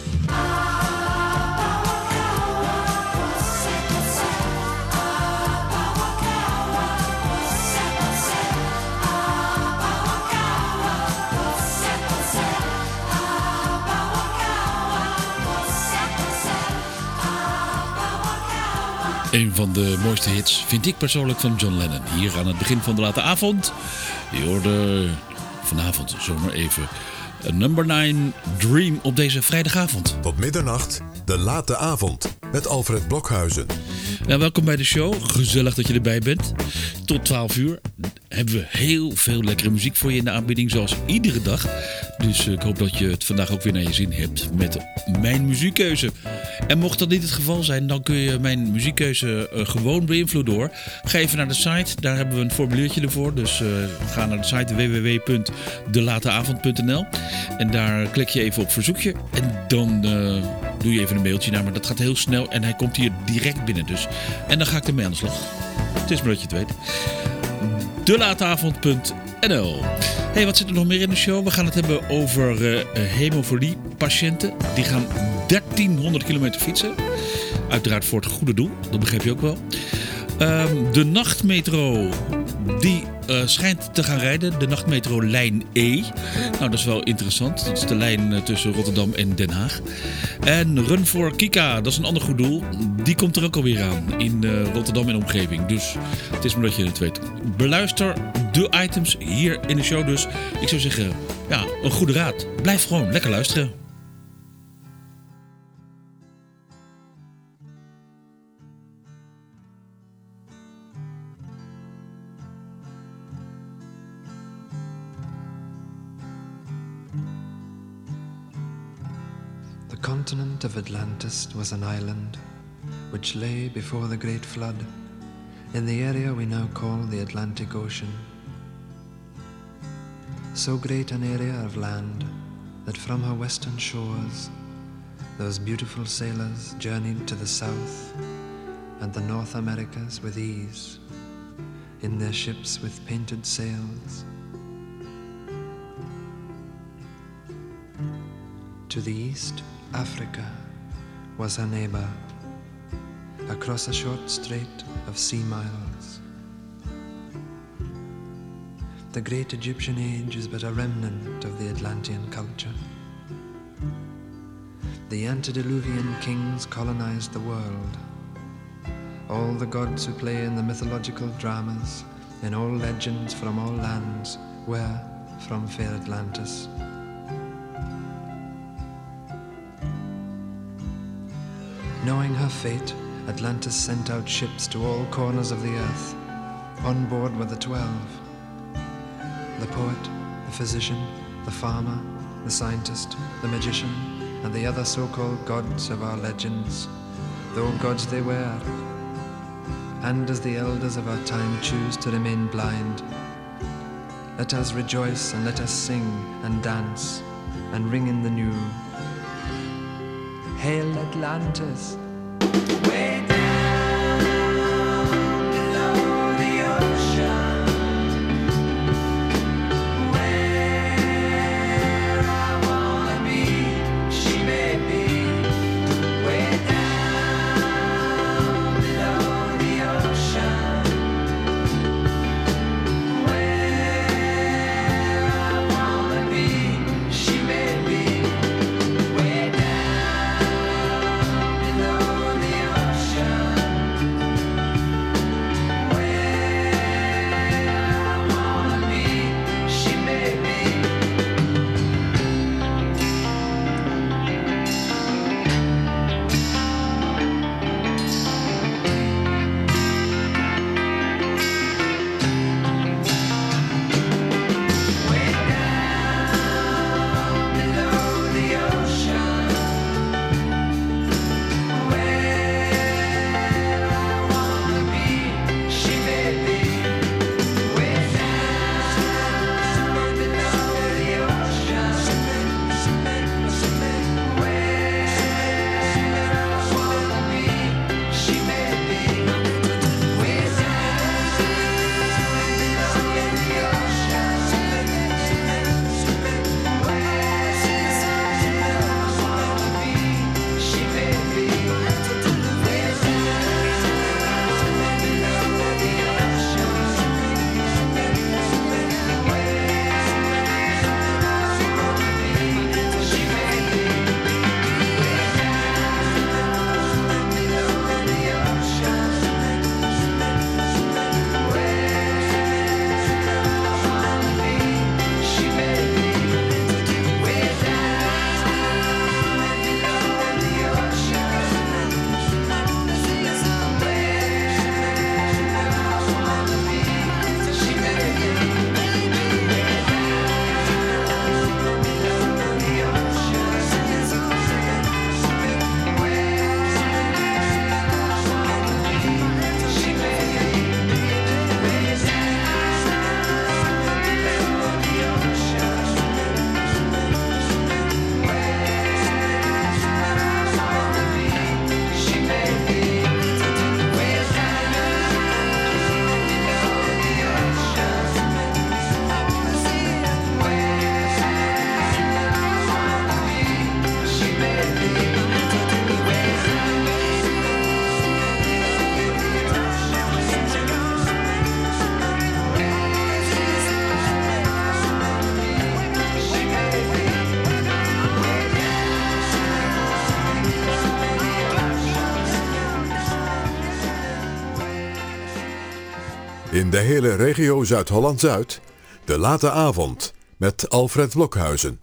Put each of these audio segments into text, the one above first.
Een van de mooiste hits vind ik persoonlijk van John Lennon. Hier aan het begin van de late avond. Je hoorde vanavond zomaar even een number 9 Dream op deze vrijdagavond. Tot middernacht, de late avond met Alfred Blokhuizen. Nou, welkom bij de show. Gezellig dat je erbij bent. Tot 12 uur hebben we heel veel lekkere muziek voor je in de aanbieding, zoals iedere dag. Dus ik hoop dat je het vandaag ook weer naar je zin hebt met mijn muziekkeuze. En mocht dat niet het geval zijn, dan kun je mijn muziekkeuze gewoon beïnvloeden hoor. Ga even naar de site, daar hebben we een formuliertje ervoor. Dus ga naar de site www.delateavond.nl en daar klik je even op verzoekje. En dan doe je even een mailtje naar me. Dat gaat heel snel en hij komt hier direct binnen. Dus. En dan ga ik ermee aan de slag. Het is maar dat je het weet. Delateavond.nl. Hey, wat zit er nog meer in de show? We gaan het hebben over hemofilie-patiënten. Die gaan 1300 kilometer fietsen. Uiteraard voor het goede doel. Dat begrijp je ook wel. De nachtmetro die schijnt te gaan rijden. De nachtmetro lijn E. Nou, dat is wel interessant. Dat is de lijn tussen Rotterdam en Den Haag. En Run for Kika, dat is een ander goed doel. Die komt er ook alweer aan in Rotterdam en omgeving. Dus het is maar dat je het weet. Beluister de items hier in de show dus. Ik zou zeggen, ja, een goede raad. Blijf gewoon lekker luisteren. The continent of Atlantis was an island which lay before the great flood in the area we now call the Atlantic Ocean. So great an area of land that from her western shores those beautiful sailors journeyed to the South and the North Americas with ease in their ships with painted sails. To the east, Africa was her neighbor, across a short strait of sea miles. The great Egyptian age is but a remnant of the Atlantean culture. The antediluvian kings colonized the world. All the gods who play in the mythological dramas, in all legends from all lands, were from fair Atlantis. Knowing her fate, Atlantis sent out ships to all corners of the earth. On board were the 12. The poet, the physician, the farmer, the scientist, the magician, and the other so-called gods of our legends, though gods they were. And as the elders of our time choose to remain blind, let us rejoice and let us sing and dance and ring in the new. Hail Atlantis! Way down below the ocean, where I wanna be, she may be. Way down below the ocean, where I wanna be, she may be. Way down below the ocean. In de hele regio Zuid-Holland-Zuid, de late avond met Alfred Blokhuizen.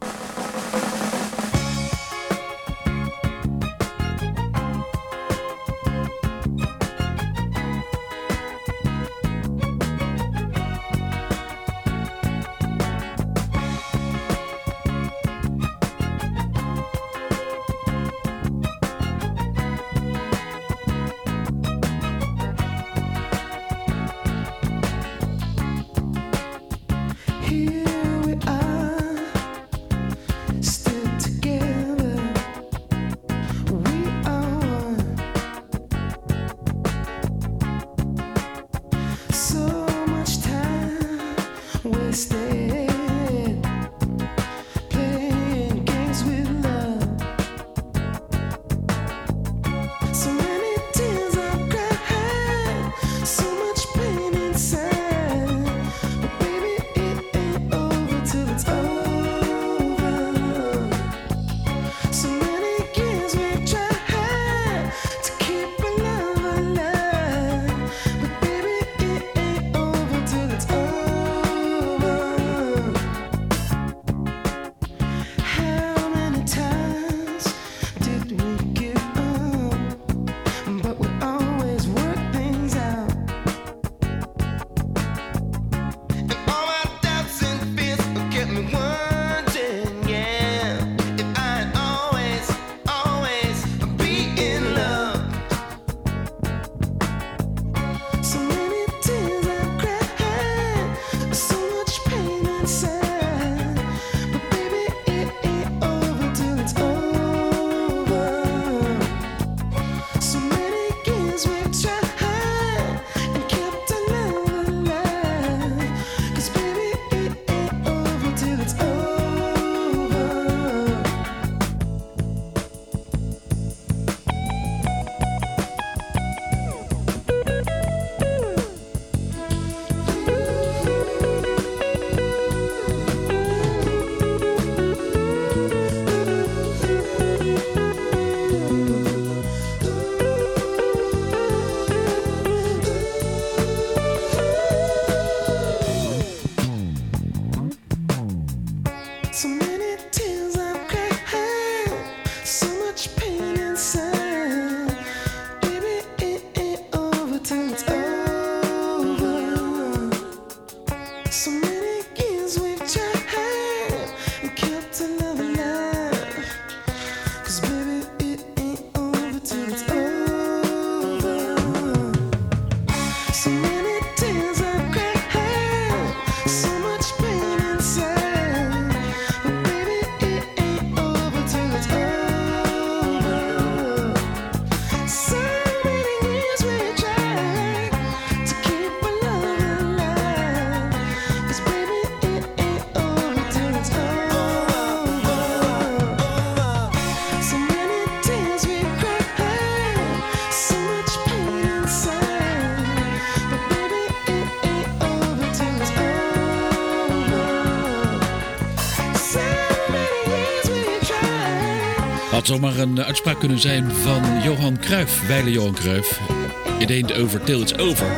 Had zomaar een uitspraak kunnen zijn van Johan Cruijff, wijle Johan Cruijff. It ain't over till it's over.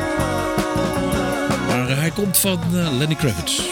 Maar hij komt van Lenny Kravitz.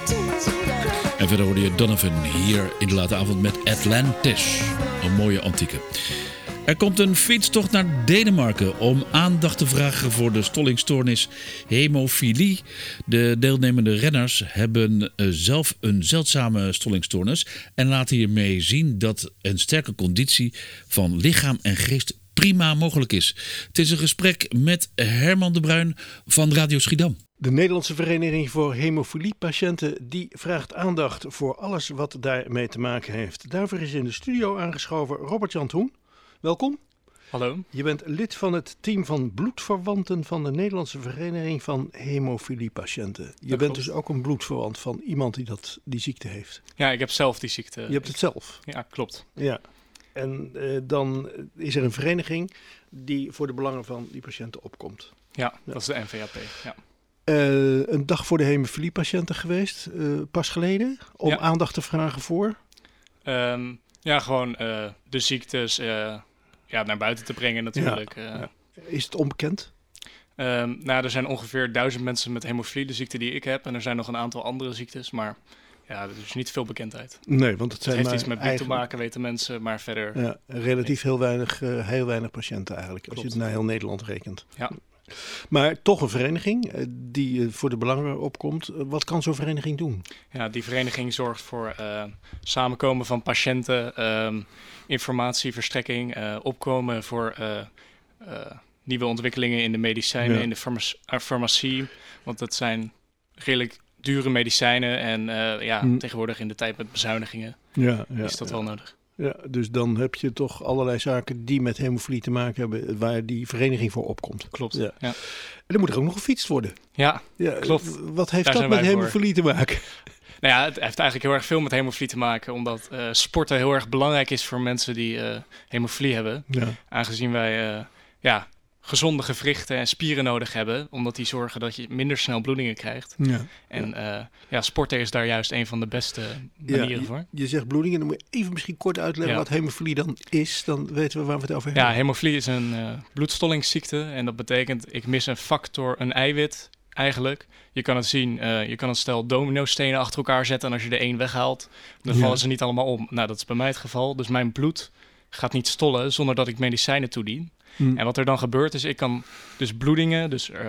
En verder hoorde je Donovan hier in de late avond met Atlantis. Een mooie antieke. Er komt een fietstocht naar Denemarken om aandacht te vragen voor de stollingstoornis hemofilie. De deelnemende renners hebben zelf een zeldzame stollingstoornis en laten hiermee zien dat een sterke conditie van lichaam en geest prima mogelijk is. Het is een gesprek met Herman de Bruin van Radio Schiedam. De Nederlandse Vereniging voor Hemofiliepatiënten die vraagt aandacht voor alles wat daarmee te maken heeft. Daarvoor is in de studio aangeschoven Robert-Jan Toen. Welkom. Hallo. Je bent lid van het team van bloedverwanten van de Nederlandse Vereniging van Hemofiliepatiënten. Je bent dus ook een bloedverwant van iemand die ziekte heeft. Ja, ik heb zelf die ziekte. Je hebt het zelf? Ja, klopt. Ja. En dan is er een vereniging die voor de belangen van die patiënten opkomt. Ja, dat is de NVHP. Ja. Een dag voor de hemofiliepatiënten geweest, pas geleden, om aandacht te vragen voor? Gewoon de ziektes naar buiten te brengen natuurlijk. Ja. Is het onbekend? Er zijn ongeveer 1000 mensen met hemofilie, de ziekte die ik heb. En er zijn nog een aantal andere ziektes, maar ja, er is niet veel bekendheid. Nee, want het zijn heeft maar iets met bloed te maken, weten mensen, maar verder... Ja, relatief heel weinig patiënten eigenlijk, als je het naar heel Nederland rekent. Ja. Maar toch een vereniging die voor de belangen opkomt. Wat kan zo'n vereniging doen? Ja, die vereniging zorgt voor samenkomen van patiënten, informatieverstrekking, opkomen voor nieuwe ontwikkelingen in de medicijnen, in de farmacie. Want dat zijn redelijk dure medicijnen en tegenwoordig in de tijd met bezuinigingen is dat wel nodig. Ja, dus dan heb je toch allerlei zaken die met hemofilie te maken hebben, waar die vereniging voor opkomt. Klopt, ja. Ja. En dan moet er ook nog gefietst worden. Ja, klopt. Wat heeft dat met hemofilie te maken? Nou ja, het heeft eigenlijk heel erg veel met hemofilie te maken, omdat sporten heel erg belangrijk is voor mensen die hemofilie hebben. Ja. Aangezien wij gezonde gewrichten en spieren nodig hebben, omdat die zorgen dat je minder snel bloedingen krijgt. Ja. En sporten is daar juist een van de beste manieren voor. Je zegt bloedingen, dan moet je even misschien kort uitleggen wat hemofilie dan is. Dan weten we waar we het over hebben. Ja, hemofilie is een bloedstollingsziekte en dat betekent ik mis een factor, een eiwit eigenlijk. Je kan het zien, je kan een stel dominostenen achter elkaar zetten en als je er één weghaalt, dan vallen ze niet allemaal om. Nou, dat is bij mij het geval. Dus mijn bloed gaat niet stollen zonder dat ik medicijnen toedien. En wat er dan gebeurt is, ik kan dus bloedingen,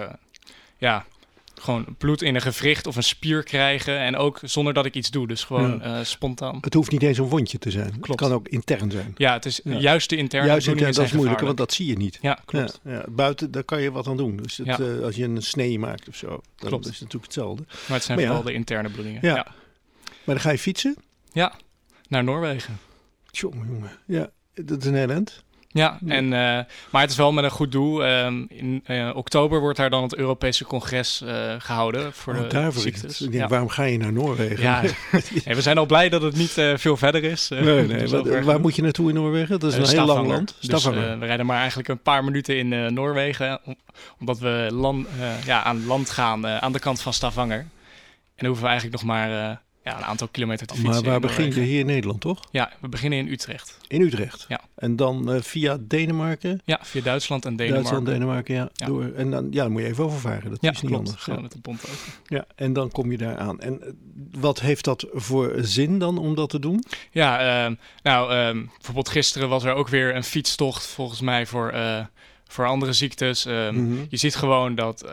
gewoon bloed in een gewricht of een spier krijgen en ook zonder dat ik iets doe, dus gewoon spontaan. Het hoeft niet eens een wondje te zijn. Klopt. Het kan ook intern zijn. Ja, het is juist de interne bloedingen dat is moeilijk, want dat zie je niet. Ja, klopt. Ja, buiten, daar kan je wat aan doen. Dus als je een snee maakt of zo, dan is het natuurlijk hetzelfde. Maar het zijn vooral de interne bloedingen. Ja. Maar dan ga je fietsen? Ja, naar Noorwegen. Jongen. Ja, dat is een heel eind. Ja, maar het is wel met een goed doel. In oktober wordt daar dan het Europese congres gehouden voor de ziektes. Ik denk, waarom ga je naar Noorwegen? Ja, we zijn al blij dat het niet veel verder is. Nee. Waar moet je naartoe in Noorwegen? Dat is een heel lang land. Dus, we rijden maar eigenlijk een paar minuten in Noorwegen, omdat we aan land gaan aan de kant van Stavanger. En dan hoeven we eigenlijk nog maar... een aantal kilometer te fietsen. Maar waar begin je hier in Nederland, toch? Ja, we beginnen in Utrecht. In Utrecht? Ja. En dan via Denemarken? Ja, via Duitsland en Denemarken. Denemarken, Door. En dan moet je even overvaren. Dat is niet anders. Gewoon met de pont over. Ja, en dan kom je daar aan. En wat heeft dat voor zin dan om dat te doen? Ja, bijvoorbeeld gisteren was er ook weer een fietstocht volgens mij voor andere ziektes. Je ziet gewoon dat...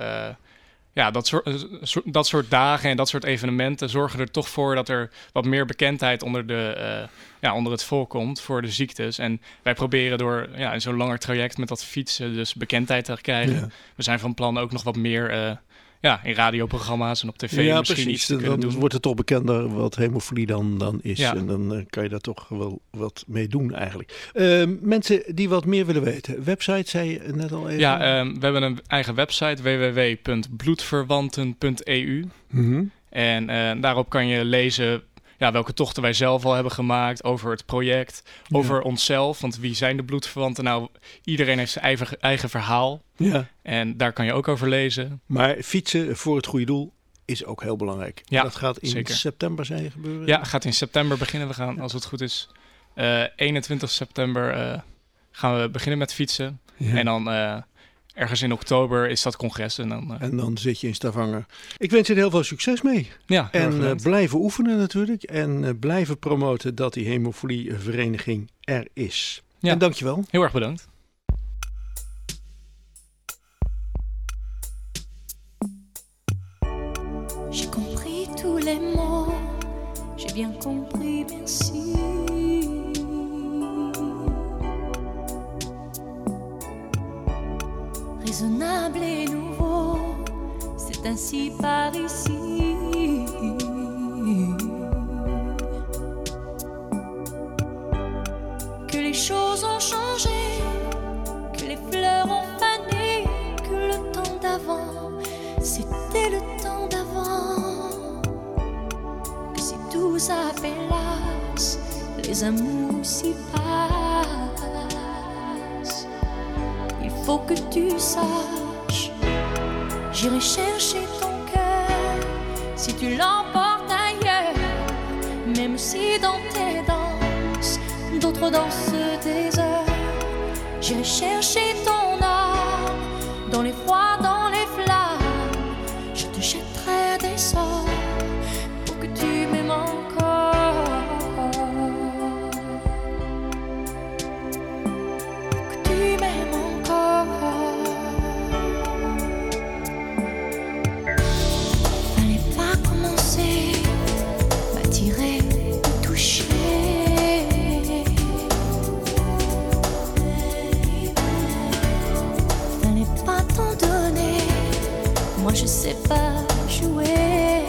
dat soort dagen en dat soort evenementen zorgen er toch voor dat er wat meer bekendheid onder het volk komt voor de ziektes. En wij proberen door in zo'n langer traject met dat fietsen dus bekendheid te krijgen. Ja. We zijn van plan ook nog wat meer in radioprogramma's en op tv misschien iets te kunnen doen. Dan wordt het toch bekender wat hemofilie dan is. Ja. En dan kan je daar toch wel wat mee doen eigenlijk. Mensen die wat meer willen weten. Website zei je net al even. Ja, we hebben een eigen website www.bloedverwanten.eu. Mm-hmm. En daarop kan je lezen welke tochten wij zelf al hebben gemaakt, over het project, over onszelf. Want wie zijn de bloedverwanten? Nou, iedereen heeft zijn eigen verhaal. Ja. En daar kan je ook over lezen. Maar fietsen voor het goede doel is ook heel belangrijk. Ja, dat gaat in september zijn gebeuren? Ja, gaat in september beginnen. We gaan, als het goed is, 21 september gaan we beginnen met fietsen. Ja. En dan... ergens in oktober is dat congres. En dan zit je in Stavanger. Ik wens je er heel veel succes mee. Ja, en blijven oefenen natuurlijk. En blijven promoten dat die hemofilievereniging er is. Ja. En dankjewel. Heel erg bedankt. J'ai compris tous les mots. J'ai bien compris, merci. Raisonnable et nouveau, c'est ainsi par ici. Que les choses ont changé, que les fleurs ont fané, que le temps d'avant, c'était le temps d'avant. Que si tout s'appelasse, les amours s'y passent. Il faut que tu saches, j'irai chercher ton cœur si tu l'emportes ailleurs. Même si dans tes danses, d'autres dansent des heures. J'irai chercher ton âme dans les froids, dans les sais pas jouer.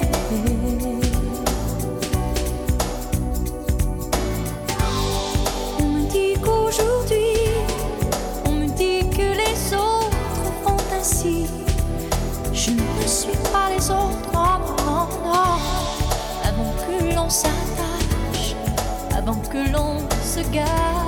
On me dit qu'aujourd'hui, on me dit que les autres font ainsi. Je ne suis pas les autres, non, non, non. Avant que l'on s'attache, avant que l'on se gâche,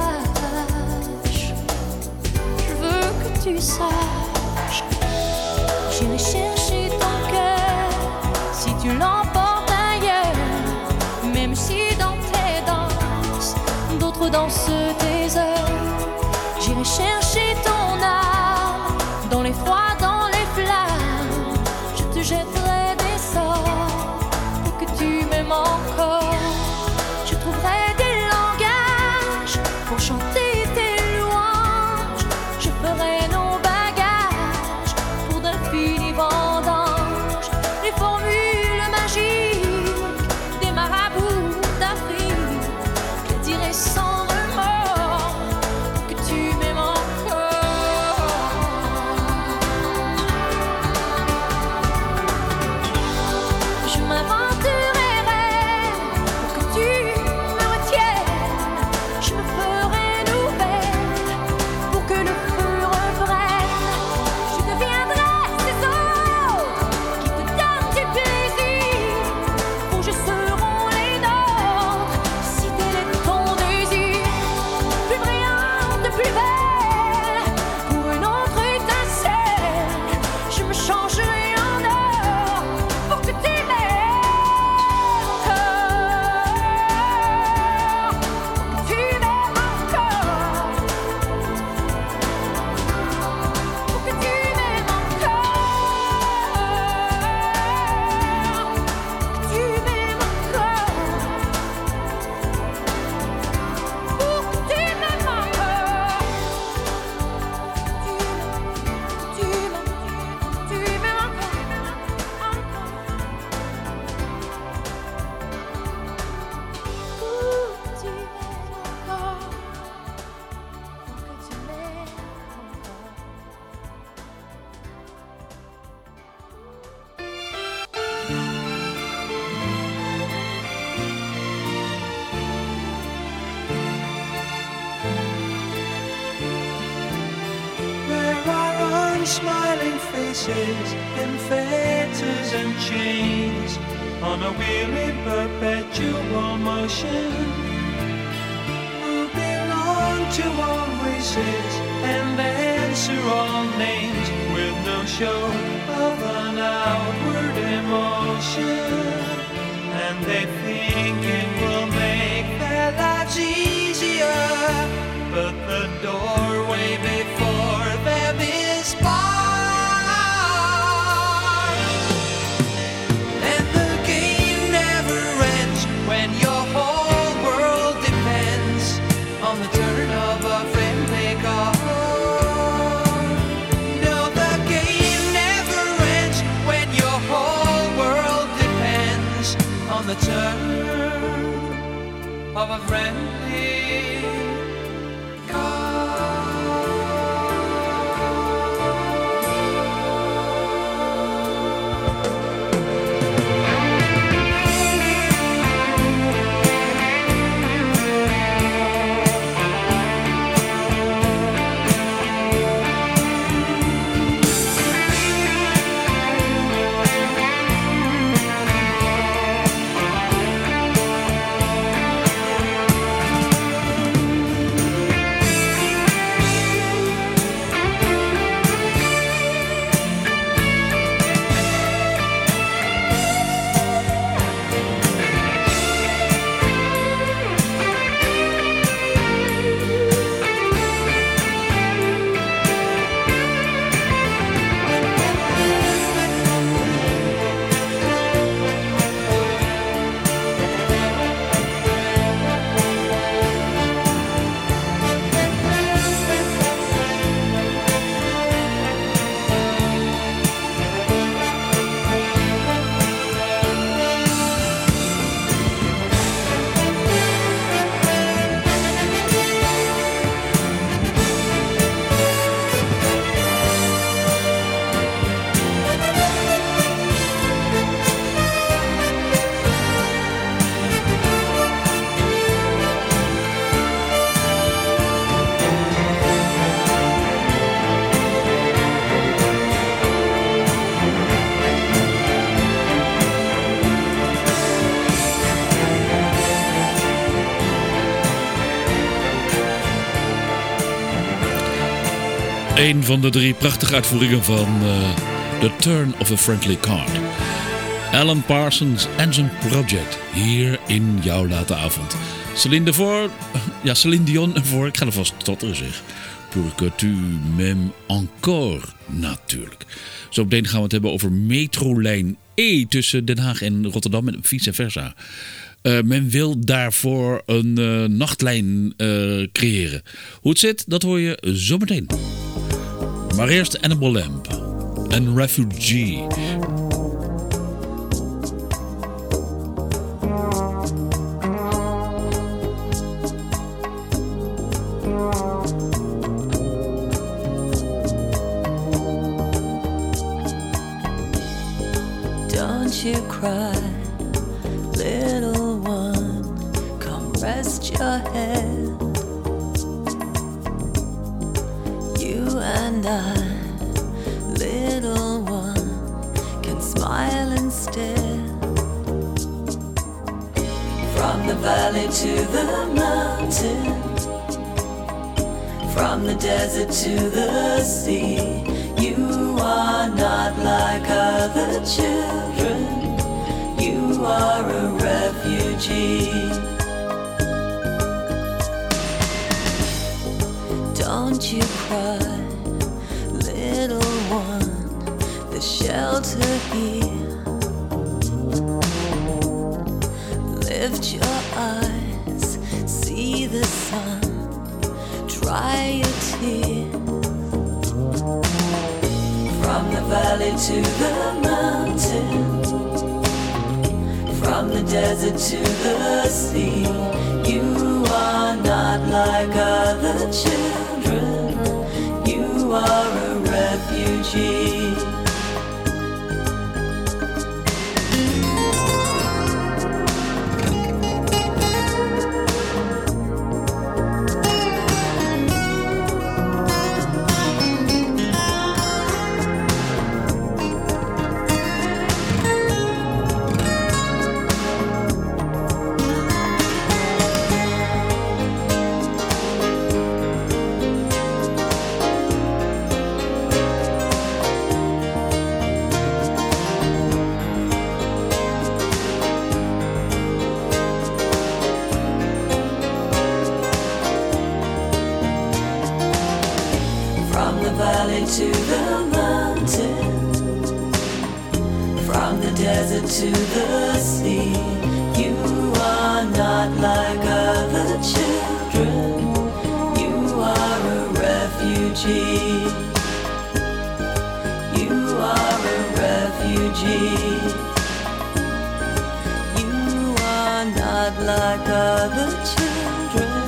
je veux que tu saches, j'irai chercher ton cœur si tu l'emportes ailleurs. Même si dans tes danses, d'autres dansent tes heures. J'irai chercher ton âme dans les froids, dans les flammes. Je te jetterai des sorts pour que tu m'aimes encore. Je trouverai des langages pour chanter tes louanges. Je ferai nos bagages pour d'infinis vendanges. Les formules magiques des marabouts d'Afrique, je dirai sans remords que tu m'aimes encore. Je m'inventerai pour que tu me retiennes. Je me ferai nouvelle pour que le feu reprenne. Je deviendrai ces autres qui te donnent du plaisir. Vos jeux seront les nôtres si tel est ton désir. Plus brillante, plus belle, pour une autre étincelle. Je me changerai en or pour que tu m'aimes encore. Pour que tu m'aimes encore. Pour que tu m'aimes encore. Que tu m'aimes encore. Pour que tu m'aimes encore. Tu m'aimes There are unsmiling faces in fetters and chains, on a wheel in perpetual motion, who belong to all races and answer all names with no show of an outward emotion. And they think it will make their lives easier, but the doorway before them is barred. And the game never ends when your whole world depends on the turn of a friendly card. No, the game never ends when your whole world depends on the turn of a friendly een van de 3 prachtige uitvoeringen van The Turn of a Friendly Card. Alan Parsons Engine Project, hier in jouw late avond. Céline Dion ervoor, ik ga er vast stotteren zeg. Pour que tu m'aimes encore, natuurlijk. Zo meteen gaan we het hebben over metrolijn E tussen Den Haag en Rotterdam en vice versa. Men wil daarvoor een nachtlijn creëren. Hoe het zit, dat hoor je zo meteen. Maar eerst Annabelle Lamb en Refugee. Don't you cry, little one, come rest your head. You and I, little one, can smile instead. From the valley to the mountain, from the desert to the sea, you are not like other children. You are a refugee. Don't you cry, little one, the shelter here. Lift your eyes, see the sun, dry your tears. From the valley to the mountain, from the desert to the sea, you are not like other children. You are a refugee. To the mountain, from the desert to the sea, you are not like other children. You are a refugee. You are a refugee. You are not like other children.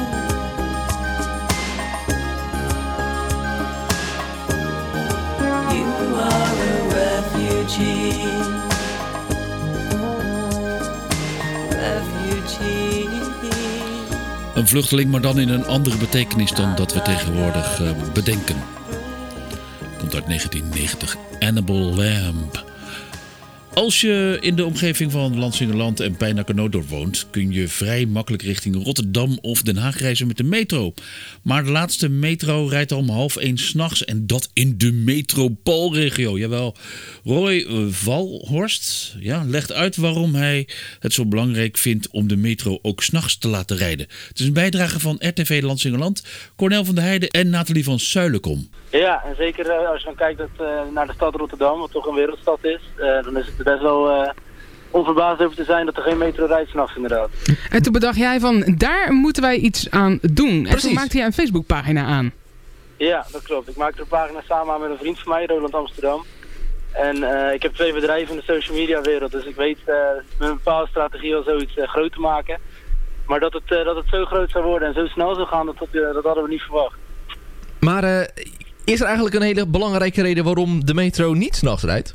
Een vluchteling, maar dan in een andere betekenis dan dat we tegenwoordig bedenken. Komt uit 1990, Annabelle Lamb. Als je in de omgeving van Lansingerland en Pijnacker-Noordorp woont, kun je vrij makkelijk richting Rotterdam of Den Haag reizen met de metro. Maar de laatste metro rijdt al om 12:30 s'nachts en dat in de metropoolregio. Jawel, Roy Valhorst legt uit waarom hij het zo belangrijk vindt om de metro ook 's nachts te laten rijden. Het is een bijdrage van RTV Lansingerland, Cornel van der Heijden en Nathalie van Suilenkom. Ja, en zeker als je dan kijkt naar de stad Rotterdam, wat toch een wereldstad is, dan is het best wel onverbaasd over te zijn dat er geen metro rijdt 's nachts inderdaad. En toen bedacht jij van, daar moeten wij iets aan doen. Precies. En toen maakte jij een Facebookpagina aan. Ja, dat klopt. Ik maakte een pagina samen aan met een vriend van mij, Roland Amsterdam. En ik heb 2 bedrijven in de social media wereld, dus ik weet met een bepaalde strategie al zoiets groot te maken. Maar dat het zo groot zou worden en zo snel zou gaan, dat hadden we niet verwacht. Maar is er eigenlijk een hele belangrijke reden waarom de metro niet 's nachts rijdt?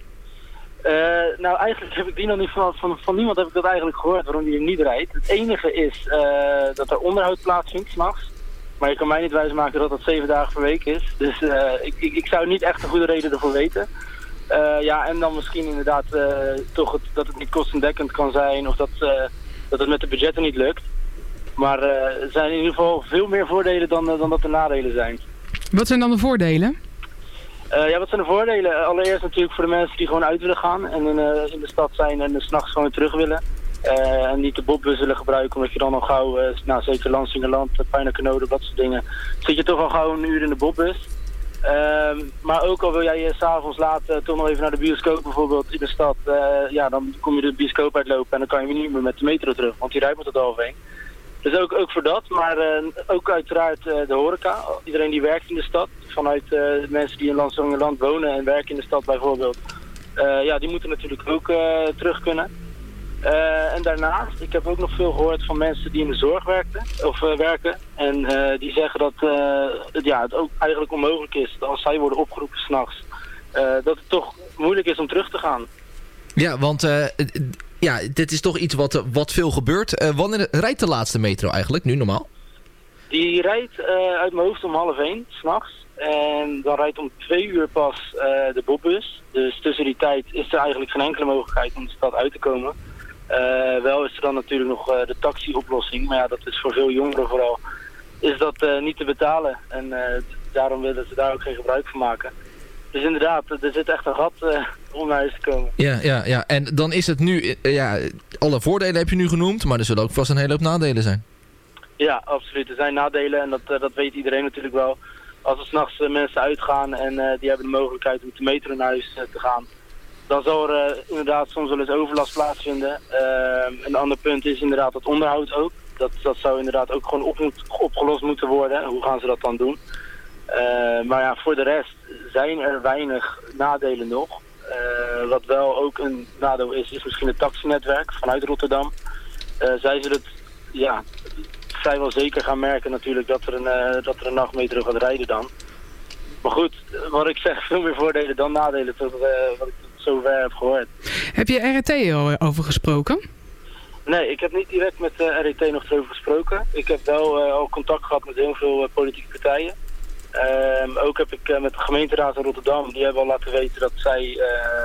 Nou, eigenlijk heb ik die nog niet van niemand heb ik dat eigenlijk gehoord waarom die niet rijdt. Het enige is dat er onderhoud plaatsvindt 's nachts. Maar je kan mij niet wijsmaken dat dat 7 dagen per week is. Dus ik zou niet echt een goede reden ervoor weten. Ja, en dan misschien inderdaad toch dat het niet kostendekkend kan zijn of dat het met de budgetten niet lukt. Maar er zijn in ieder geval veel meer voordelen dan dat er nadelen zijn. Wat zijn dan de voordelen? Wat zijn de voordelen? Allereerst natuurlijk voor de mensen die gewoon uit willen gaan en in de stad zijn en 's nachts gewoon terug willen. En niet de bobbus willen gebruiken, omdat je dan al gauw, zeker Lansingerland, Pijnakenode, dat soort dingen, zit je toch al gauw een uur in de bobbus. Maar ook al wil jij 's avonds laat toch nog even naar de bioscoop bijvoorbeeld in de stad, dan kom je de bioscoop uitlopen en dan kan je weer niet meer met de metro terug, want die rijdt met het halfheen. Dus ook voor dat, maar ook uiteraard de horeca. Iedereen die werkt in de stad, vanuit mensen die in Lansingerland wonen en werken in de stad bijvoorbeeld, die moeten natuurlijk ook terug kunnen. En daarnaast, ik heb ook nog veel gehoord van mensen die in de zorg werken. En die zeggen dat het ook eigenlijk onmogelijk is, dat als zij worden opgeroepen 's nachts, dat het toch moeilijk is om terug te gaan. Ja, want dit is toch iets wat veel gebeurt. Wanneer rijdt de laatste metro eigenlijk, nu normaal? Die rijdt uit mijn hoofd om 12:30 s'nachts. En dan rijdt om 2 uur pas de bobbus. Dus tussen die tijd is er eigenlijk geen enkele mogelijkheid om de stad uit te komen. Wel is er dan natuurlijk nog de taxi-oplossing. Maar ja, dat is voor veel jongeren vooral. Is dat niet te betalen. En daarom willen ze daar ook geen gebruik van maken. Dus inderdaad, er zit echt een gat om naar huis te komen. Ja. En dan is het nu... alle voordelen heb je nu genoemd. Maar er zullen ook vast een hele hoop nadelen zijn. Ja, absoluut. Er zijn nadelen en dat weet iedereen natuurlijk wel. Als er 's nachts mensen uitgaan en die hebben de mogelijkheid om met de metro naar huis te gaan, dan zal er inderdaad soms wel eens overlast plaatsvinden. Een ander punt is inderdaad het onderhoud ook. Dat zou inderdaad ook gewoon opgelost moeten worden. Hoe gaan ze dat dan doen? Maar ja, voor de rest zijn er weinig nadelen nog. Wat wel ook een nadeel is misschien het taxinetwerk vanuit Rotterdam. Zij zullen het vrijwel zeker gaan merken natuurlijk dat er een nachtmetro gaat rijden dan. Maar goed, wat ik zeg, veel meer voordelen dan nadelen, tot wat ik tot zover heb gehoord. Heb je RET over gesproken? Nee, ik heb niet direct met RET nog over gesproken. Ik heb wel al contact gehad met heel veel politieke partijen. Ook heb ik met de gemeenteraad in Rotterdam, die hebben al laten weten dat zij,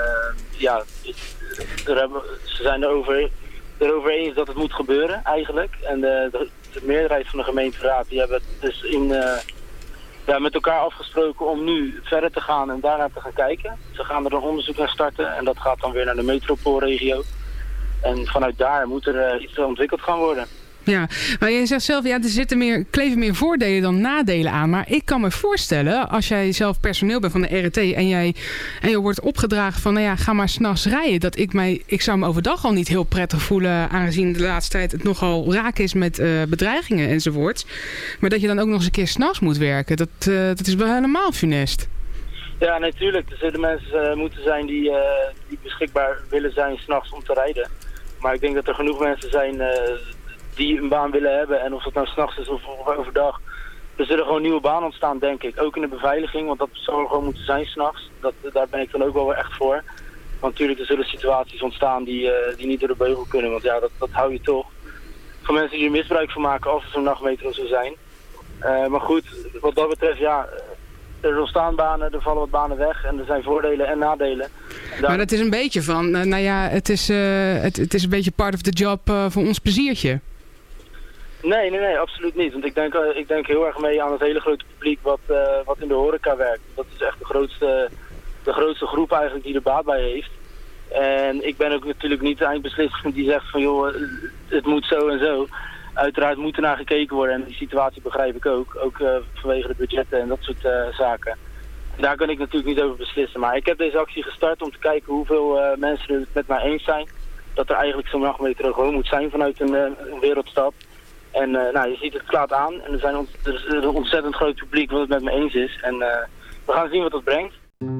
ze zijn erover eens dat het moet gebeuren eigenlijk. En de meerderheid van de gemeenteraad, die hebben dus met elkaar afgesproken om nu verder te gaan en daarna te gaan kijken. Ze gaan er een onderzoek naar starten en dat gaat dan weer naar de metropoolregio. En vanuit daar moet er iets ontwikkeld gaan worden. Ja, maar jij zegt zelf, er kleven meer voordelen dan nadelen aan. Maar ik kan me voorstellen, als jij zelf personeel bent van de RET en je wordt opgedragen van, ga maar 's nachts rijden. Dat ik zou me overdag al niet heel prettig voelen, aangezien de laatste tijd het nogal raak is met bedreigingen enzovoort. Maar dat je dan ook nog eens een keer 's nachts moet werken, dat is wel helemaal funest. Ja, natuurlijk. Er zullen mensen moeten zijn die beschikbaar willen zijn 's nachts om te rijden. Maar ik denk dat er genoeg mensen zijn die een baan willen hebben. En of het nou 's nachts is of overdag. Er zullen gewoon nieuwe banen ontstaan, denk ik. Ook in de beveiliging, want dat zou er gewoon moeten zijn 's nachts. Daar ben ik dan ook wel weer echt voor. Want natuurlijk, er zullen situaties ontstaan die niet door de beugel kunnen. Want ja, dat hou je toch. Voor mensen die er misbruik van maken als er zo'n nachtmetro zou zijn. Maar goed, wat dat betreft, er ontstaan banen, er vallen wat banen weg en er zijn voordelen en nadelen. Maar dat is een beetje van, het is een beetje part of the job voor ons pleziertje. Nee, absoluut niet. Want ik denk heel erg mee aan het hele grote publiek wat in de horeca werkt. Dat is echt de grootste groep eigenlijk die er baat bij heeft. En ik ben ook natuurlijk niet de eindbeslisser die zegt van joh, het moet zo en zo. Uiteraard moet er naar gekeken worden en die situatie begrijp ik ook. Ook vanwege de budgetten en dat soort zaken. Daar kan ik natuurlijk niet over beslissen. Maar ik heb deze actie gestart om te kijken hoeveel mensen het met mij eens zijn. Dat er eigenlijk zo'n nachtmetro gewoon moet zijn vanuit een wereldstad. En je ziet het slaat aan. En er is een ontzettend groot publiek wat het met me eens is. En we gaan zien wat dat brengt.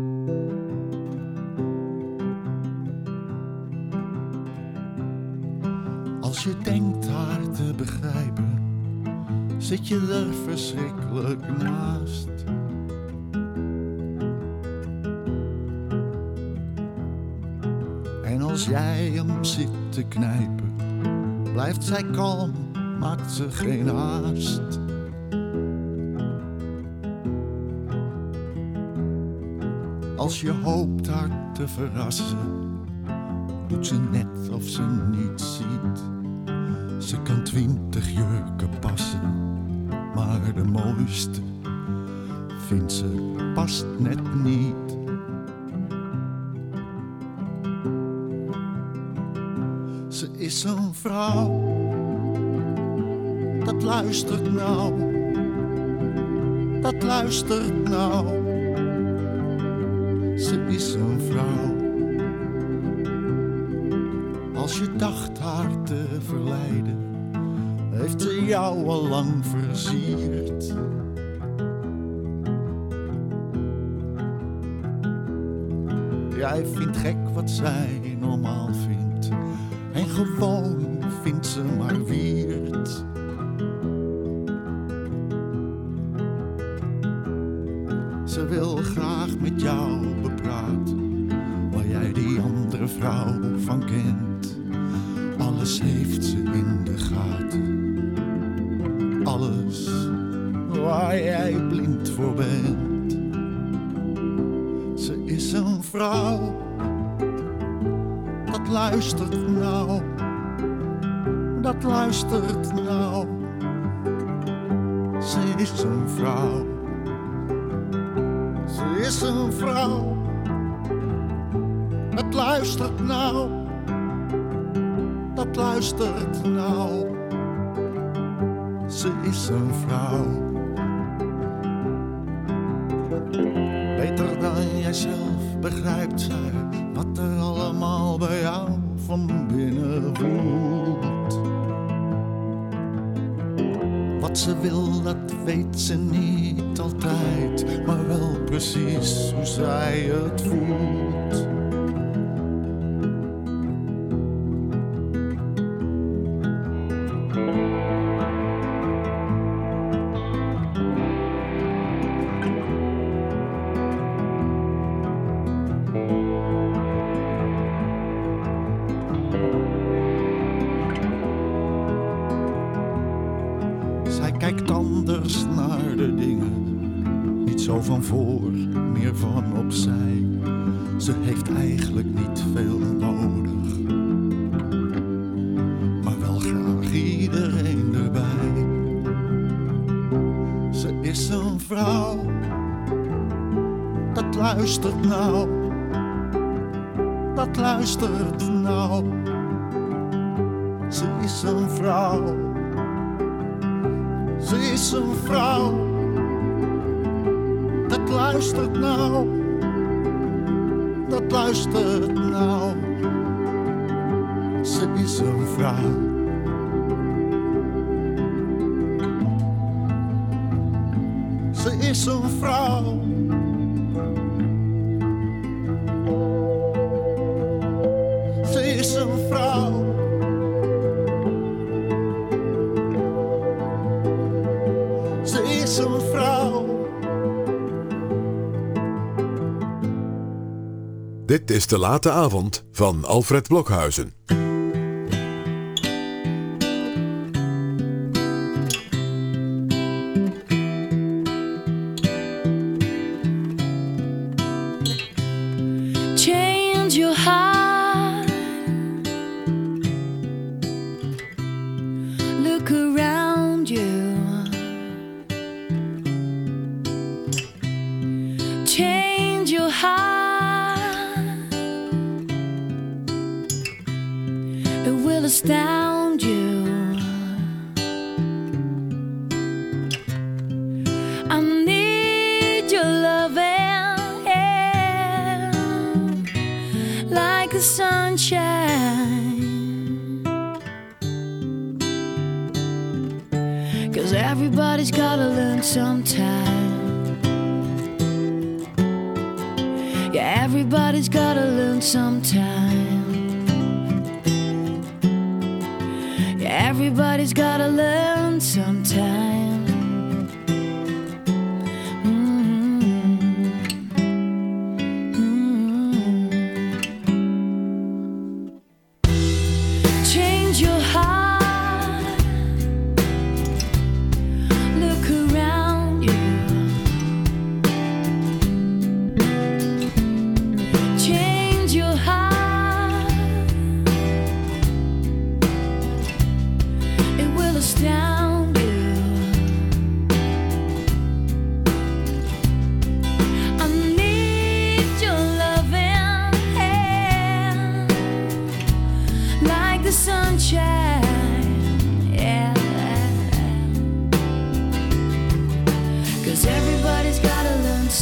Als je denkt haar te begrijpen, zit je er verschrikkelijk naast. En als jij hem zit te knijpen, blijft zij kalm, maakt ze geen haast. Als je hoopt haar te verrassen, doet ze net of ze niet ziet. Ze kan 20 jurken passen, maar de mooiste vindt ze past net niet. Ze is een vrouw, dat luistert nou, dat luistert nou. Ze is een vrouw. Als je dacht haar te verleiden, heeft ze jou al lang versierd. Jij vindt gek wat zij normaal vindt, en gewoon vindt ze maar weird. Ze wil graag met jou bepraten, waar jij die andere vrouw van kent. Alles heeft ze in de gaten, alles waar jij blind voor bent. Ze is een vrouw, dat luistert nou, dat luistert nou. Ze is een vrouw, ze is een vrouw, dat luistert nou, dat luistert nou. Ze is een vrouw. Beter dan jijzelf begrijpt zij wat er allemaal bij jou van binnen voelt. Wat ze wil, dat weet ze niet altijd, maar wel precies hoe zij het voelt. Van voor, meer van opzij. Ze heeft eigenlijk niet veel nodig, maar wel graag iedereen erbij. Ze is een vrouw, dat luistert nou, dat luistert nou. Ze is een vrouw, ze is een vrouw, dat luistert nou, dat luistert nou. Ze is een vrouw. Ze is een vrouw. Ze is een vrouw. Ze is een vrouw. Dit is De Late Avond van Alfred Blokhuizen. Change your heart. Look around you. Change your heart. It will astound you. I need your loving, like the sunshine. 'Cause everybody's gotta learn sometime. Yeah, everybody's gotta learn sometime. Everybody's gotta learn sometime. Change your heart. Look around you. Change your heart. It will astound you.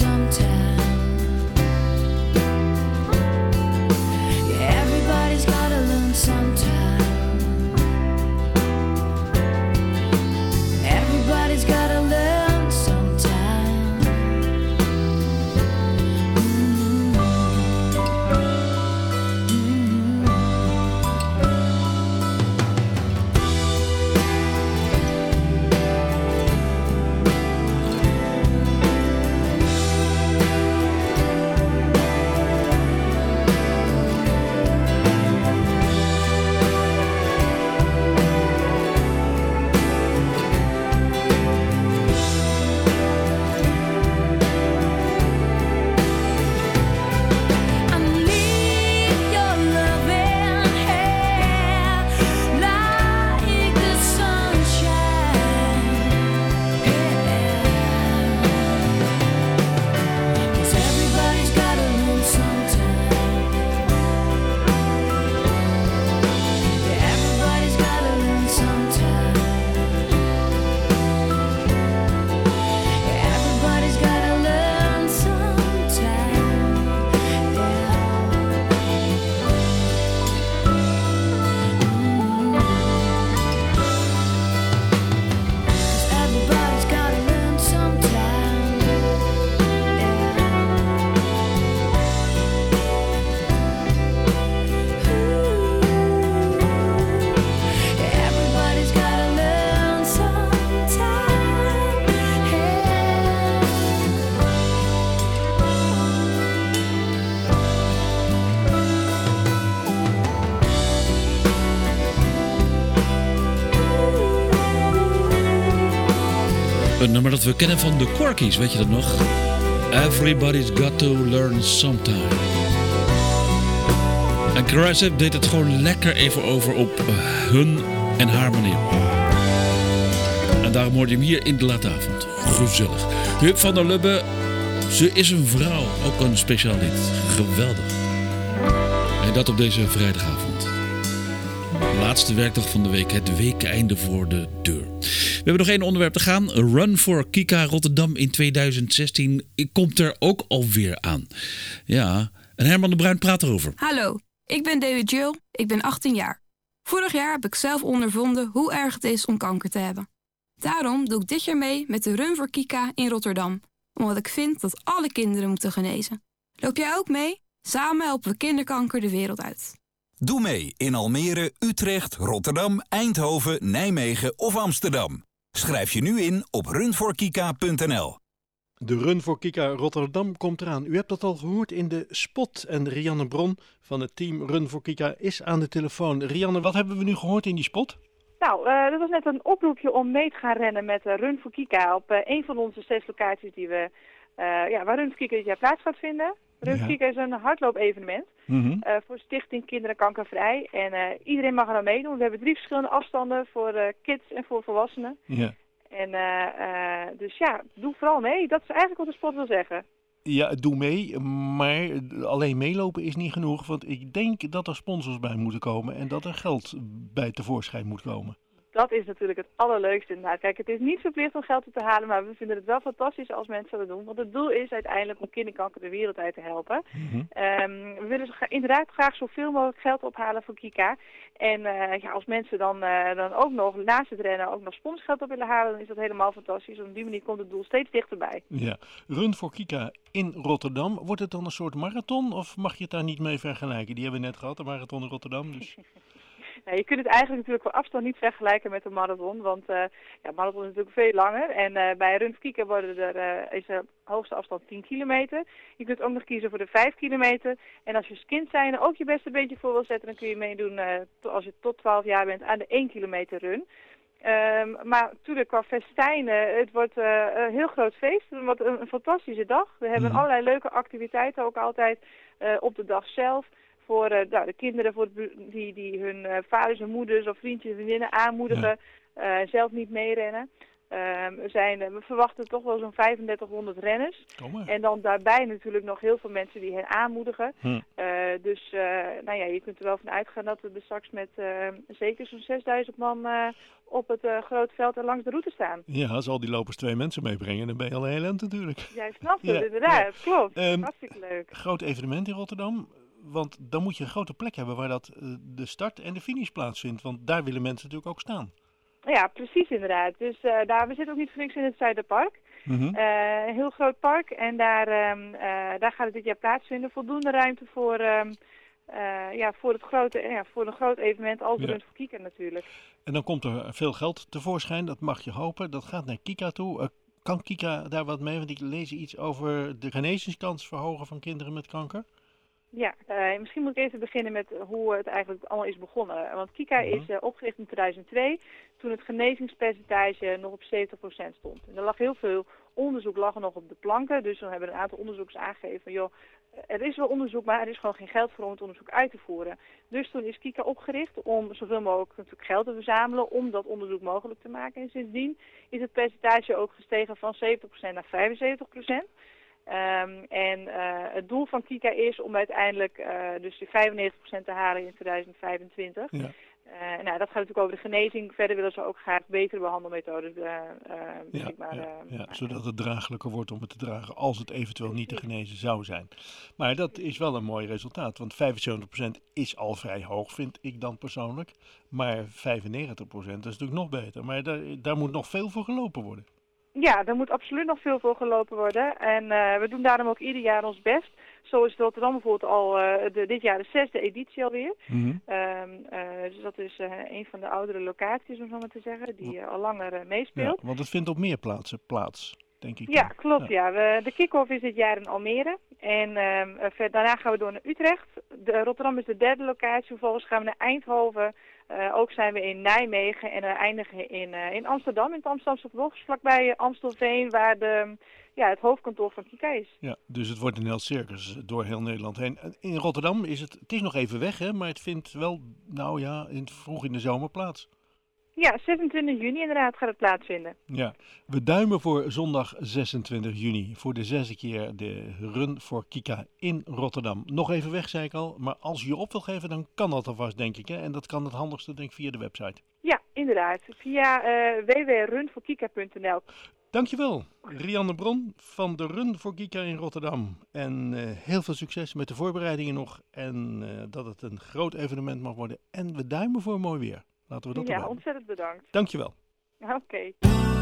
sometime. Yeah, everybody's gotta learn sometime. Everybody's gotta learn sometime. Een nummer dat we kennen van de Corkies, weet je dat nog? Everybody's got to learn sometime. En Caressa deed het gewoon lekker even over op hun en haar manier. En daarom hoorde je hem hier in de late avond. Gezellig. Huub van der Lubbe, ze is een vrouw. Ook een speciaal lied. Geweldig. En dat op deze vrijdagavond. Laatste werkdag van de week. Het weekeinde voor de deur. We hebben nog één onderwerp te gaan. Run for Kika Rotterdam in 2016 komt er ook alweer aan. Ja, en Herman de Bruin praat erover. Hallo, ik ben David Jill, ik ben 18 jaar. Vorig jaar heb ik zelf ondervonden hoe erg het is om kanker te hebben. Daarom doe ik dit jaar mee met de Run for Kika in Rotterdam. Omdat ik vind dat alle kinderen moeten genezen. Loop jij ook mee? Samen helpen we kinderkanker de wereld uit. Doe mee in Almere, Utrecht, Rotterdam, Eindhoven, Nijmegen of Amsterdam. Schrijf je nu in op runforkika.nl. De Run for Kika Rotterdam komt eraan. U hebt dat al gehoord in de spot. En Rianne Bron van het team Run for Kika is aan de telefoon. Rianne, wat hebben we nu gehoord in die spot? Nou, dat was net een oproepje om mee te gaan rennen met Run for Kika op een van onze 6 locaties die we, waar Run for Kika dit jaar plaats gaat vinden. Run for Kika is een hardloop-evenement voor Stichting Kinderen Kankervrij. En iedereen mag er aan meedoen. We hebben 3 verschillende afstanden voor kids en voor volwassenen. Ja. En dus ja, doe vooral mee. Dat is eigenlijk wat de spot wil zeggen. Ja, doe mee, maar alleen meelopen is niet genoeg. Want ik denk dat er sponsors bij moeten komen en dat er geld bij tevoorschijn moet komen. Dat is natuurlijk het allerleukste inderdaad. Kijk, het is niet verplicht om geld te halen, maar we vinden het wel fantastisch als mensen dat doen. Want het doel is uiteindelijk om kinderkanker de wereld uit te helpen. We willen inderdaad graag zoveel mogelijk geld ophalen voor Kika. En als mensen dan ook nog naast het rennen ook nog sponsorgeld op willen halen, dan is dat helemaal fantastisch. Op die manier komt het doel steeds dichterbij. Ja, Run for Kika in Rotterdam. Wordt het dan een soort marathon of mag je het daar niet mee vergelijken? Die hebben we net gehad, de marathon in Rotterdam. Dus... Nou, je kunt het eigenlijk natuurlijk qua afstand niet vergelijken met een marathon, want marathon is natuurlijk veel langer. En bij Run for Kika is de hoogste afstand 10 kilometer. Je kunt ook nog kiezen voor de 5 kilometer. En als je als kind zijnde ook je beste beentje voor wil zetten, dan kun je meedoen als je tot 12 jaar bent aan de 1 kilometer run. Maar natuurlijk qua festijnen, het wordt een heel groot feest. Het wordt een fantastische dag. We hebben allerlei leuke activiteiten ook altijd op de dag zelf. Voor de kinderen die hun vaders en moeders of vriendjes en vriendinnen aanmoedigen zelf niet meerennen. We verwachten toch wel zo'n 3500 renners. En dan daarbij natuurlijk nog heel veel mensen die hen aanmoedigen. Dus je kunt er wel van uitgaan dat we er straks met zeker zo'n 6000 man op het grote veld en langs de route staan. Ja, als al die lopers 2 mensen meebrengen, dan ben je al een heel eind natuurlijk. Jij snapt het, inderdaad. Klopt. Hartstikke leuk. Groot evenement in Rotterdam. Want dan moet je een grote plek hebben waar de start en de finish plaatsvindt. Want daar willen mensen natuurlijk ook staan. Ja, precies inderdaad. Dus we zitten ook niet voor niks in het Zuiderpark. Een heel groot park. En daar gaat het dit jaar plaatsvinden. Voldoende ruimte voor een groot evenement als de Run voor Kika natuurlijk. En dan komt er veel geld tevoorschijn. Dat mag je hopen. Dat gaat naar Kika toe. Kan Kika daar wat mee? Want ik lees iets over de genezingskans verhogen van kinderen met kanker. Ja, misschien moet ik even beginnen met hoe het eigenlijk allemaal is begonnen. Want Kika is opgericht in 2002, toen het genezingspercentage nog op 70% stond. En er lag heel veel onderzoek nog op de planken, dus dan hebben een aantal onderzoekers aangegeven van joh, er is wel onderzoek, maar er is gewoon geen geld voor om het onderzoek uit te voeren. Dus toen is Kika opgericht om zoveel mogelijk natuurlijk geld te verzamelen om dat onderzoek mogelijk te maken. En sindsdien is het percentage ook gestegen van 70% naar 75%. Het doel van Kika is om uiteindelijk dus die 95% te halen in 2025. Ja. Dat gaat natuurlijk over de genezing. Verder willen ze ook graag betere behandelmethoden beschikbaar. Zodat het draaglijker wordt om het te dragen als het eventueel niet te genezen zou zijn. Maar dat is wel een mooi resultaat, want 75% is al vrij hoog, vind ik dan persoonlijk. Maar 95% is natuurlijk nog beter. Maar daar moet nog veel voor gelopen worden. Ja, er moet absoluut nog veel voor gelopen worden. En we doen daarom ook ieder jaar ons best. Zo is Rotterdam bijvoorbeeld al dit jaar de 6e editie alweer. Dus dat is een van de oudere locaties, om zo maar te zeggen, die al langer meespeelt. Ja, want het vindt op meer plaatsen plaats, denk ik. Ja, klopt. Ja. De kick-off is dit jaar in Almere. En daarna gaan we door naar Utrecht. Rotterdam is de 3e locatie. Vervolgens gaan we naar Eindhoven. Ook zijn we in Nijmegen en eindigen in Amsterdam, in het Amsterdamse Bos, vlakbij Amstelveen, waar het hoofdkantoor van Kika is. Ja, dus het wordt een heel circus door heel Nederland heen. In Rotterdam is het is nog even weg, hè, maar het vindt wel, vroeg in de zomer plaats. Ja, 26 juni inderdaad gaat het plaatsvinden. Ja, we duimen voor zondag 26 juni. Voor de 6e keer de Run voor Kika in Rotterdam. Nog even weg, zei ik al. Maar als je je op wil geven, dan kan dat alvast, denk ik. Hè? En dat kan het handigste, denk ik, via de website. Ja, inderdaad. Via www.runvoorkika.nl. Dankjewel, Rianne Bron van de Run voor Kika in Rotterdam. En heel veel succes met de voorbereidingen nog. En dat het een groot evenement mag worden. En we duimen voor mooi weer. Laten we dat erbij. Ontzettend bedankt. Dankjewel. Oké.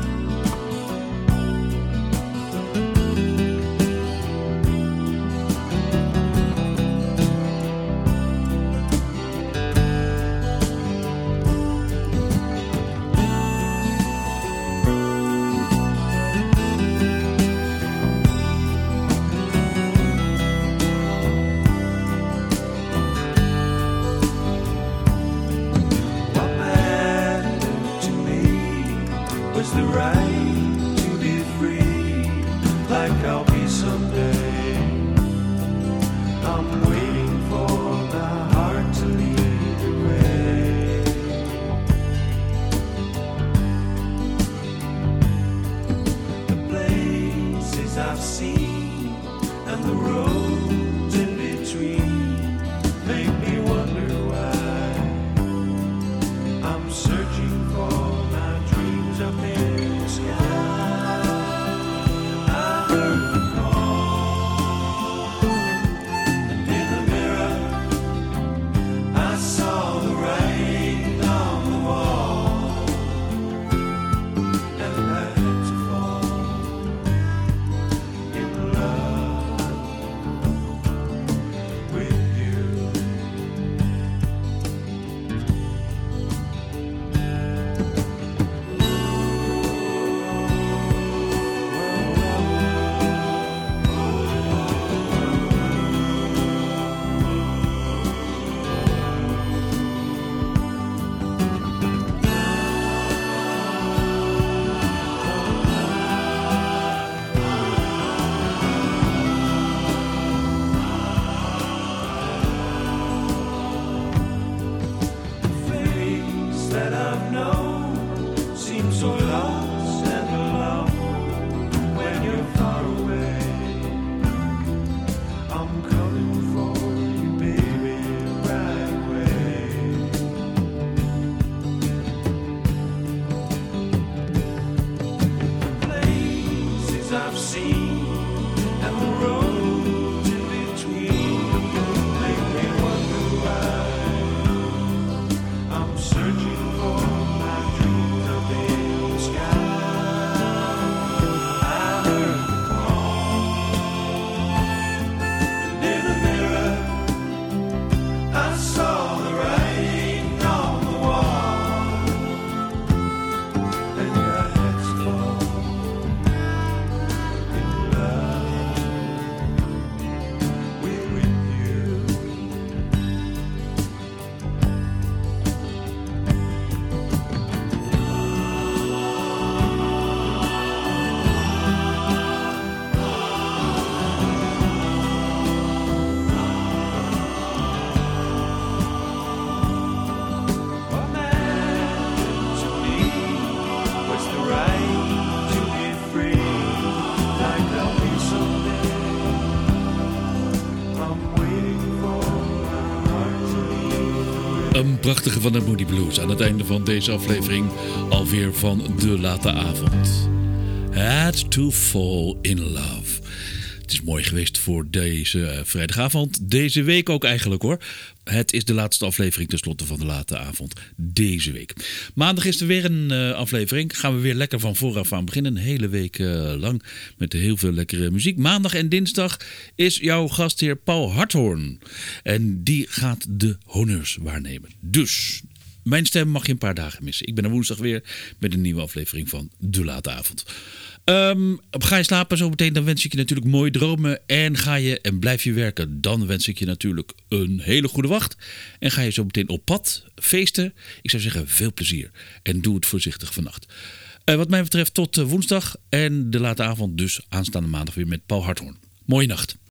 Was the right to be free, like I'll be someday. I'm waiting for my heart to lead the way. The places I've seen and the roads in between make me wonder why I'm searching for up in the sky. I heard the call, and in the mirror I saw the writing on the wall, and I had to fall in love. Een prachtige van de Moody Blues aan het einde van deze aflevering alweer van De Late Avond. Had to fall in love. Het is mooi geweest voor deze vrijdagavond. Deze week ook eigenlijk hoor. Het is de laatste aflevering tenslotte van De Late Avond deze week. Maandag is er weer een aflevering. Gaan we weer lekker van vooraf aan beginnen. Een hele week lang met heel veel lekkere muziek. Maandag en dinsdag is jouw gastheer Paul Harthoorn. En die gaat de honneurs waarnemen. Dus mijn stem mag je een paar dagen missen. Ik ben er woensdag weer met een nieuwe aflevering van De Late Avond. Ga je slapen zo meteen, dan wens ik je natuurlijk mooie dromen. En ga je en blijf je werken, dan wens ik je natuurlijk een hele goede wacht. En ga je zo meteen op pad, feesten. Ik zou zeggen, veel plezier. En doe het voorzichtig vannacht. Wat mij betreft tot woensdag en De Late Avond, dus aanstaande maandag weer met Paul Harthoorn. Mooie nacht.